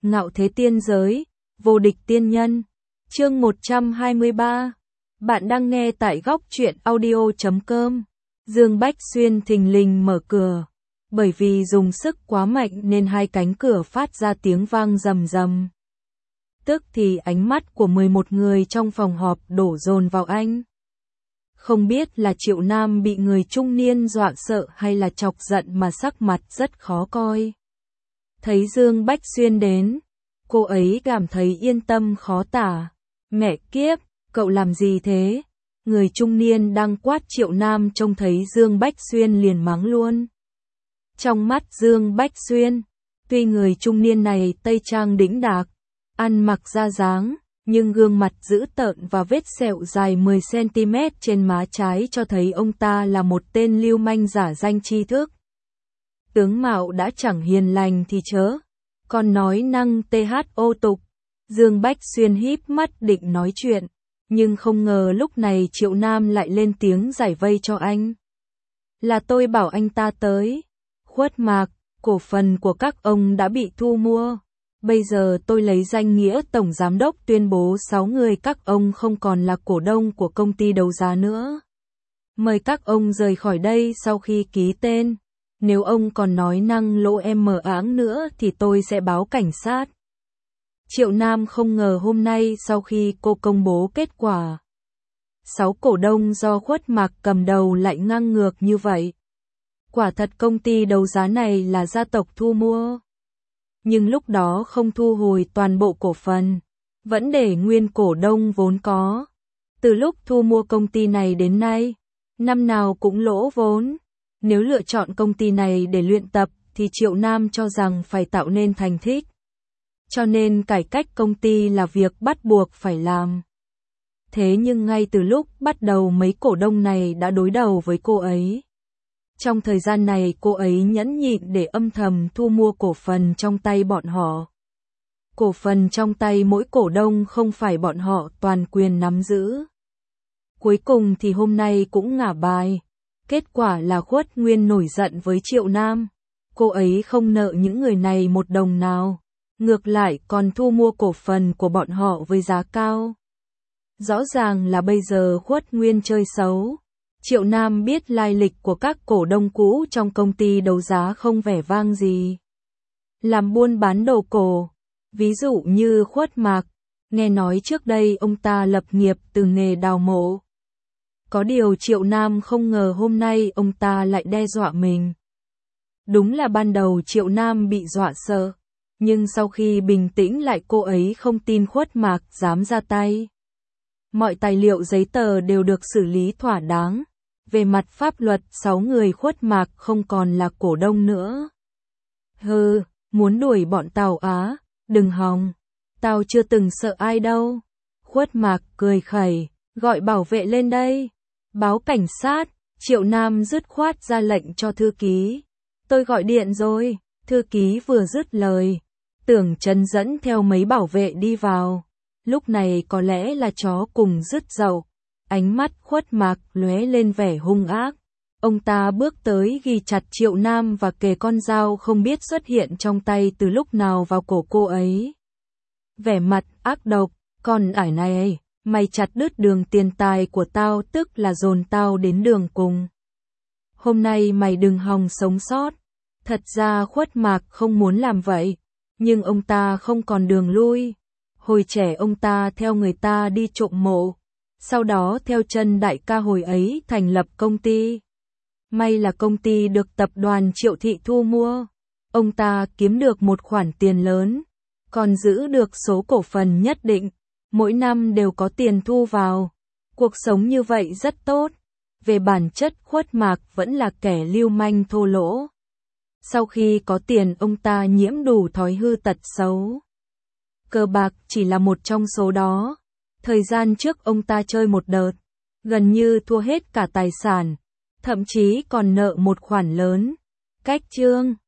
Ngạo thế tiên giới, vô địch tiên nhân. Chương 123. Bạn đang nghe tại góc truyện audio.com. Dương Bách Xuyên thình lình mở cửa. Bởi vì dùng sức quá mạnh nên hai cánh cửa phát ra tiếng vang rầm rầm. Tức thì ánh mắt của 11 người trong phòng họp đổ dồn vào anh. Không biết là Triệu Nam bị người trung niên dọa sợ hay là chọc giận mà sắc mặt rất khó coi. Thấy Dương Bách Xuyên đến, cô ấy cảm thấy yên tâm khó tả. Mẹ kiếp, cậu làm gì thế? Người trung niên đang quát Triệu Nam trông thấy Dương Bách Xuyên liền mắng luôn. Trong mắt Dương Bách Xuyên, tuy người trung niên này tây trang đĩnh đạc, ăn mặc ra dáng, nhưng gương mặt dữ tợn và vết sẹo dài 10cm trên má trái cho thấy ông ta là một tên lưu manh giả danh tri thức. Tướng mạo đã chẳng hiền lành thì chớ, còn nói năng thô tục. Dương Bách Xuyên híp mắt định nói chuyện, nhưng không ngờ lúc này Triệu Nam lại lên tiếng giải vây cho anh. Là tôi bảo anh ta tới. Khuất Mạc, cổ phần của các ông đã bị thu mua. Bây giờ tôi lấy danh nghĩa Tổng Giám đốc tuyên bố 6 người các ông không còn là cổ đông của công ty đấu giá nữa. Mời các ông rời khỏi đây sau khi ký tên. Nếu ông còn nói năng lỗ em mờ áng nữa thì tôi sẽ báo cảnh sát. Triệu Nam không ngờ hôm nay sau khi cô công bố kết quả, 6 cổ đông do Khuất Mạc cầm đầu lại ngang ngược như vậy. Quả thật công ty đấu giá này là gia tộc thu mua. Nhưng lúc đó không thu hồi toàn bộ cổ phần, vẫn để nguyên cổ đông vốn có. Từ lúc thu mua công ty này đến nay, năm nào cũng lỗ vốn. Nếu lựa chọn công ty này để luyện tập thì Triệu Nam cho rằng phải tạo nên thành tích. Cho nên cải cách công ty là việc bắt buộc phải làm. Thế nhưng ngay từ lúc bắt đầu mấy cổ đông này đã đối đầu với cô ấy. Trong thời gian này cô ấy nhẫn nhịn để âm thầm thu mua cổ phần trong tay bọn họ. Cổ phần trong tay mỗi cổ đông không phải bọn họ toàn quyền nắm giữ. Cuối cùng thì hôm nay cũng ngả bài. Kết quả là Khuất Nguyên nổi giận với Triệu Nam. Cô ấy không nợ những người này một đồng nào. Ngược lại còn thu mua cổ phần của bọn họ với giá cao. Rõ ràng là bây giờ Khuất Nguyên chơi xấu. Triệu Nam biết lai lịch của các cổ đông cũ trong công ty đấu giá không vẻ vang gì. Làm buôn bán đồ cổ. Ví dụ như Khuất Mạc. Nghe nói trước đây ông ta lập nghiệp từ nghề đào mộ. Có điều Triệu Nam không ngờ hôm nay ông ta lại đe dọa mình. Đúng là ban đầu Triệu Nam bị dọa sợ. Nhưng sau khi bình tĩnh lại cô ấy không tin Khuất Mạc dám ra tay. Mọi tài liệu giấy tờ đều được xử lý thỏa đáng. Về mặt pháp luật 6 người Khuất Mạc không còn là cổ đông nữa. Hừ, muốn đuổi bọn tao á, đừng hòng. Tao chưa từng sợ ai đâu. Khuất Mạc cười khẩy, gọi bảo vệ lên đây. Báo cảnh sát, Triệu Nam dứt khoát ra lệnh cho thư ký. Tôi gọi điện rồi, thư ký vừa dứt lời. Tưởng Trần dẫn theo mấy bảo vệ đi vào. Lúc này có lẽ là chó cùng dứt dậu. Ánh mắt Khuất Mạc lóe lên vẻ hung ác. Ông ta bước tới ghi chặt Triệu Nam và kề con dao không biết xuất hiện trong tay từ lúc nào vào cổ cô ấy. Vẻ mặt ác độc, con ải này, mày chặt đứt đường tiền tài của tao tức là dồn tao đến đường cùng. Hôm nay mày đừng hòng sống sót. Thật ra Khuất Mạc không muốn làm vậy, nhưng ông ta không còn đường lui. Hồi trẻ ông ta theo người ta đi trộm mộ, sau đó theo chân đại ca hồi ấy thành lập công ty. May là công ty được tập đoàn Triệu Thị thu mua. Ông ta kiếm được một khoản tiền lớn, còn giữ được số cổ phần nhất định. Mỗi năm đều có tiền thu vào. Cuộc sống như vậy rất tốt. Về bản chất Khuất Mạc vẫn là kẻ lưu manh thô lỗ. Sau khi có tiền ông ta nhiễm đủ thói hư tật xấu. Cờ bạc chỉ là một trong số đó. Thời gian trước ông ta chơi một đợt, gần như thua hết cả tài sản, thậm chí còn nợ một khoản lớn. Cách chương